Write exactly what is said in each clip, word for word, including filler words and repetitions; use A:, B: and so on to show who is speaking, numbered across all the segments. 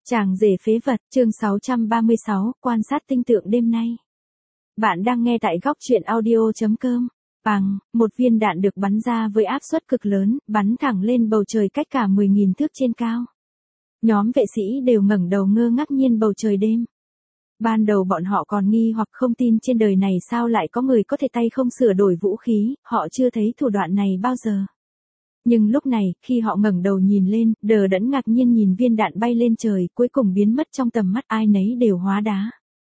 A: Chàng rể phế vật, chương sáu trăm ba mươi sáu, quan sát tinh tượng đêm nay. Bạn đang nghe tại góc truyện audio chấm com. Bằng, một viên đạn được bắn ra với áp suất cực lớn, bắn thẳng lên bầu trời cách cả mười nghìn thước trên cao. Nhóm vệ sĩ đều ngẩng đầu ngơ ngác nhìn bầu trời đêm. Ban đầu bọn họ còn nghi hoặc không tin trên đời này sao lại có người có thể tay không sửa đổi vũ khí, họ chưa thấy thủ đoạn này bao giờ. Nhưng lúc này, khi họ ngẩng đầu nhìn lên, đờ đẫn ngạc nhiên nhìn viên đạn bay lên trời, cuối cùng biến mất trong tầm mắt, ai nấy đều hóa đá.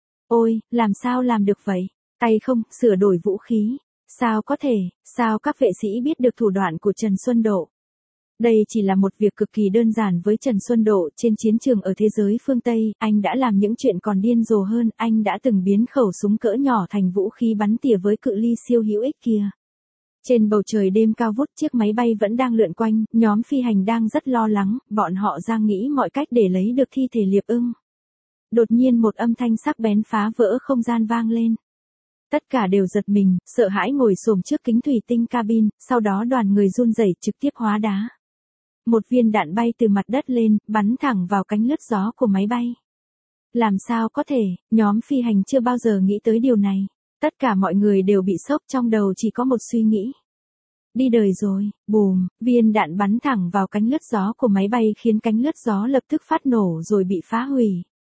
A: Ôi, làm sao làm được vậy? Tay không, sửa đổi vũ khí. Sao có thể, sao các vệ sĩ biết được thủ đoạn của Trần Xuân Độ? Đây chỉ là một việc cực kỳ đơn giản với Trần Xuân Độ trên chiến trường ở thế giới phương Tây, anh đã làm những chuyện còn điên rồ hơn, anh đã từng biến khẩu súng cỡ nhỏ thành vũ khí bắn tỉa với cự ly siêu hữu ích kia. Trên bầu trời đêm cao vút, chiếc máy bay vẫn đang lượn quanh, nhóm phi hành đang rất lo lắng, bọn họ đang nghĩ mọi cách để lấy được thi thể Liệp Ưng. Đột nhiên một âm thanh sắc bén phá vỡ không gian vang lên. Tất cả đều giật mình, sợ hãi ngồi xổm trước kính thủy tinh cabin, sau đó đoàn người run rẩy trực tiếp hóa đá. Một viên đạn bay từ mặt đất lên, bắn thẳng vào cánh lướt gió của máy bay. Làm sao có thể, nhóm phi hành chưa bao giờ nghĩ tới điều này. Tất cả mọi người đều bị sốc, trong đầu chỉ có một suy nghĩ. Đi đời rồi, bùm, viên đạn bắn thẳng vào cánh lướt gió của máy bay khiến cánh lướt gió lập tức phát nổ rồi bị phá hủy.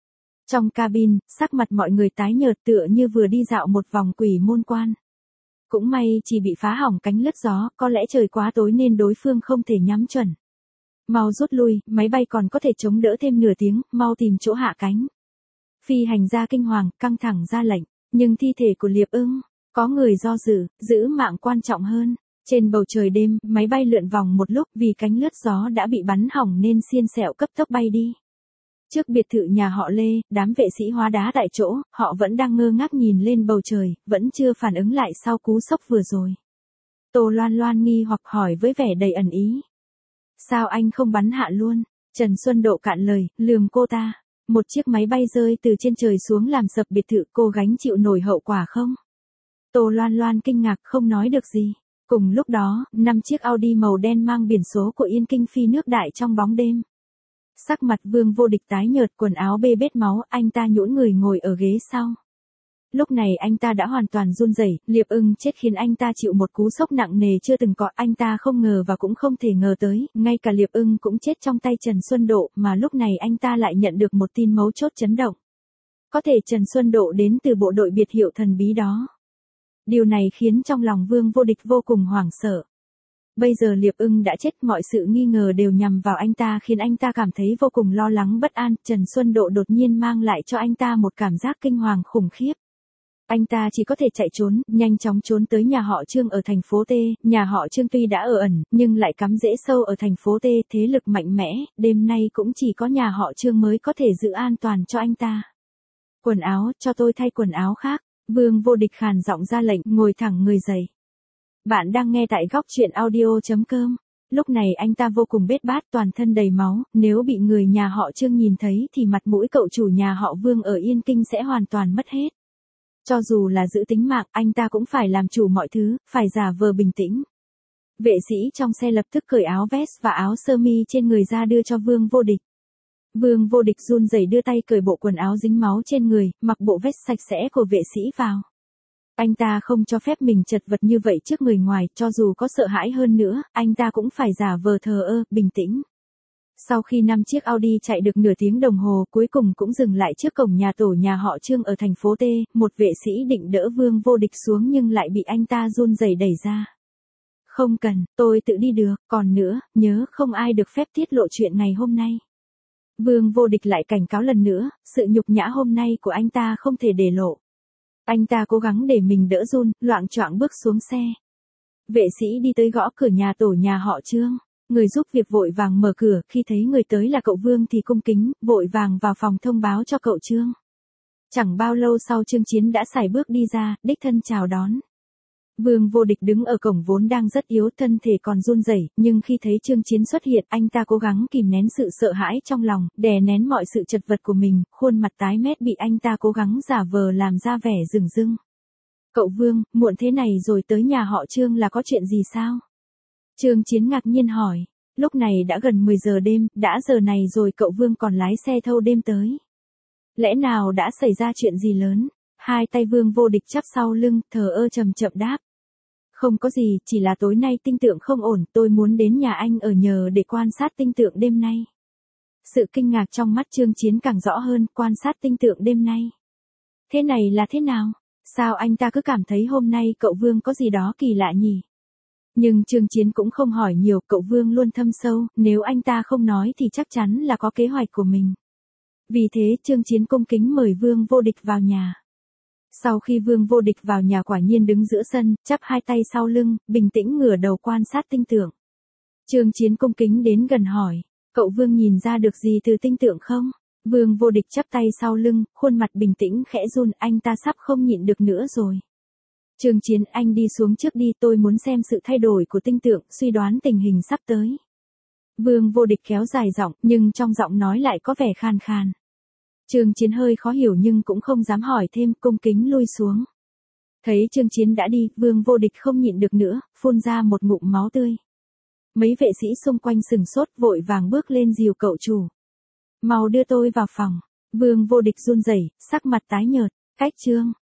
A: Trong cabin, sắc mặt mọi người tái nhợt tựa như vừa đi dạo một vòng quỷ môn quan. Cũng may chỉ bị phá hỏng cánh lướt gió, có lẽ trời quá tối nên đối phương không thể nhắm chuẩn. Mau rút lui, máy bay còn có thể chống đỡ thêm nửa tiếng, mau tìm chỗ hạ cánh. Phi hành gia kinh hoàng, căng thẳng ra lệnh. Nhưng thi thể của Liệp Ưng, có người do dự, giữ mạng quan trọng hơn. Trên bầu trời đêm, máy bay lượn vòng một lúc vì cánh lướt gió đã bị bắn hỏng nên xiên xẹo cấp tốc bay đi. Trước biệt thự nhà họ Lê, đám vệ sĩ hóa đá tại chỗ, họ vẫn đang ngơ ngác nhìn lên bầu trời, vẫn chưa phản ứng lại sau cú sốc vừa rồi. Tô Loan Loan nghi hoặc hỏi với vẻ đầy ẩn ý. Sao anh không bắn hạ luôn? Trần Xuân Độ cạn lời, lườm cô ta. Một chiếc máy bay rơi từ trên trời xuống làm sập biệt thự, cô gánh chịu nổi hậu quả không? Tô Loan Loan kinh ngạc không nói được gì. Cùng lúc đó, năm chiếc Audi màu đen mang biển số của Yên Kinh phi nước đại trong bóng đêm. Sắc mặt Vương Vô Địch tái nhợt, quần áo bê bết máu, anh ta nhũn người ngồi ở ghế sau. Lúc này anh ta đã hoàn toàn run rẩy, Liệp Ưng chết khiến anh ta chịu một cú sốc nặng nề chưa từng có, anh ta không ngờ và cũng không thể ngờ tới, ngay cả Liệp Ưng cũng chết trong tay Trần Xuân Độ, mà lúc này anh ta lại nhận được một tin mấu chốt chấn động. Có thể Trần Xuân Độ đến từ bộ đội biệt hiệu thần bí đó. Điều này khiến trong lòng Vương Vô Địch vô cùng hoảng sợ. Bây giờ Liệp Ưng đã chết, mọi sự nghi ngờ đều nhằm vào anh ta khiến anh ta cảm thấy vô cùng lo lắng bất an, Trần Xuân Độ đột nhiên mang lại cho anh ta một cảm giác kinh hoàng khủng khiếp. Anh ta chỉ có thể chạy trốn, nhanh chóng trốn tới nhà họ Trương ở thành phố T, nhà họ Trương tuy đã ở ẩn, nhưng lại cắm rễ sâu ở thành phố T, thế lực mạnh mẽ, đêm nay cũng chỉ có nhà họ Trương mới có thể giữ an toàn cho anh ta. Quần áo, cho tôi thay quần áo khác, Vương Vô Địch khàn giọng ra lệnh, ngồi thẳng người dậy. Bạn đang nghe tại góc truyện audio chấm com. Lúc này anh ta vô cùng bết bát, toàn thân đầy máu, nếu bị người nhà họ Trương nhìn thấy thì mặt mũi cậu chủ nhà họ Vương ở Yên Kinh sẽ hoàn toàn mất hết. Cho dù là giữ tính mạng, anh ta cũng phải làm chủ mọi thứ, phải giả vờ bình tĩnh. Vệ sĩ trong xe lập tức cởi áo vest và áo sơ mi trên người ra đưa cho Vương Vô Địch. Vương Vô Địch run rẩy đưa tay cởi bộ quần áo dính máu trên người, mặc bộ vest sạch sẽ của vệ sĩ vào. Anh ta không cho phép mình chật vật như vậy trước người ngoài, cho dù có sợ hãi hơn nữa, anh ta cũng phải giả vờ thờ ơ, bình tĩnh. Sau khi năm chiếc Audi chạy được nửa tiếng đồng hồ, cuối cùng cũng dừng lại trước cổng nhà tổ nhà họ Trương ở thành phố T, một vệ sĩ định đỡ Vương Vô Địch xuống nhưng lại bị anh ta run rẩy đẩy ra. Không cần, tôi tự đi được, còn nữa, nhớ không ai được phép tiết lộ chuyện ngày hôm nay. Vương Vô Địch lại cảnh cáo lần nữa, sự nhục nhã hôm nay của anh ta không thể để lộ. Anh ta cố gắng để mình đỡ run, loạng choạng bước xuống xe. Vệ sĩ đi tới gõ cửa nhà tổ nhà họ Trương. Người giúp việc vội vàng mở cửa, khi thấy người tới là cậu Vương thì cung kính, vội vàng vào phòng thông báo cho cậu Trương. Chẳng bao lâu sau Trương Chiến đã sải bước đi ra, đích thân chào đón. Vương Vô Địch đứng ở cổng vốn đang rất yếu, thân thể còn run rẩy, nhưng khi thấy Trương Chiến xuất hiện, anh ta cố gắng kìm nén sự sợ hãi trong lòng, đè nén mọi sự chật vật của mình, khuôn mặt tái mét bị anh ta cố gắng giả vờ làm ra vẻ dửng dưng. Cậu Vương, muộn thế này rồi tới nhà họ Trương là có chuyện gì sao? Trương Chiến ngạc nhiên hỏi. Lúc này đã gần mười giờ đêm, đã giờ này rồi cậu Vương còn lái xe thâu đêm tới. Lẽ nào đã xảy ra chuyện gì lớn? Hai tay Vương Vô Địch chắp sau lưng, thờ ơ chậm chậm đáp. Không có gì, chỉ là tối nay tinh tượng không ổn, tôi muốn đến nhà anh ở nhờ để quan sát tinh tượng đêm nay. Sự kinh ngạc trong mắt Trương Chiến càng rõ hơn, quan sát tinh tượng đêm nay. Thế này là thế nào? Sao anh ta cứ cảm thấy hôm nay cậu Vương có gì đó kỳ lạ nhỉ? Nhưng Trương Chiến cũng không hỏi nhiều, cậu Vương luôn thâm sâu, nếu anh ta không nói thì chắc chắn là có kế hoạch của mình. Vì thế Trương Chiến cung kính mời Vương Vô Địch vào nhà. Sau khi Vương Vô Địch vào nhà quả nhiên đứng giữa sân, chắp hai tay sau lưng, bình tĩnh ngửa đầu quan sát tinh tượng. Trương Chiến cung kính đến gần hỏi, cậu Vương nhìn ra được gì từ tinh tượng không? Vương Vô Địch chắp tay sau lưng, khuôn mặt bình tĩnh khẽ run, anh ta sắp không nhịn được nữa rồi. Trương Chiến, anh đi xuống trước đi, tôi muốn xem sự thay đổi của tinh tượng, suy đoán tình hình sắp tới. Vương Vô Địch kéo dài giọng, nhưng trong giọng nói lại có vẻ khan khan. Trương Chiến hơi khó hiểu nhưng cũng không dám hỏi thêm, cung kính lui xuống. Thấy Trương Chiến đã đi, Vương Vô Địch không nhịn được nữa, phun ra một ngụm máu tươi. Mấy vệ sĩ xung quanh sừng sốt, vội vàng bước lên dìu cậu chủ. Mau đưa tôi vào phòng. Vương Vô Địch run rẩy, sắc mặt tái nhợt, cách Trương